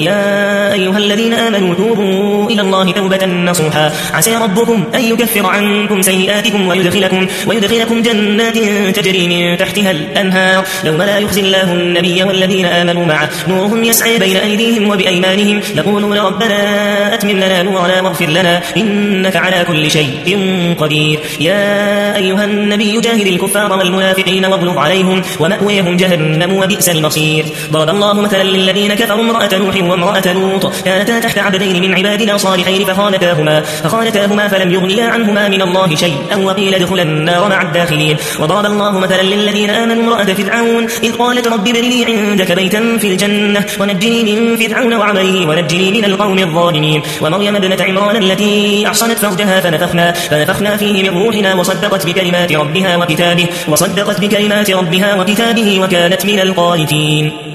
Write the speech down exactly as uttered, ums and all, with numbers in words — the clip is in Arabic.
يا أيها الذين آمنوا توبوا إلى الله توبة نصوحا عسى ربكم أن يكفر عنكم سيئاتكم ويدخلكم, ويدخلكم جنات تجري من تحتها الأنهار يوم لا يخزي الله النبي والذين آمنوا معه نورهم يسعى بين أيديهم وبأيمانهم يقولون ربنا أتمم لنا نورنا واغفر لنا إنك على كل شيء قدير. يا أيها النبي جاهد الكفار والمنافقين واغلظ عليهم ومأويهم جهنم وبئس المصير. ضرب الله مثلا للذين كفروا امرأة نوح وامرأة لوط كانتا تحت عبدين من عبادنا صالحين فخانتاهما, فخانتاهما فلم يغنيا عنهما من الله شيئا وقيل ادخلا النار مع الداخلين. وضرب الله مثلا للذين آمنوا امرأة فرعون إذ قالت رب ابن لي عندك بيتا في الجنة ونجني من فرعون وعمله ونجني من القوم الظالمين. ومريم ابنة عمران التي أحصنت فرجها فنفخنا, فنفخنا فيه من روحنا وصدقت بكلمات ربها وكتابه, وصدقت بكلمات ربها وكتابه وكانت من القانتين.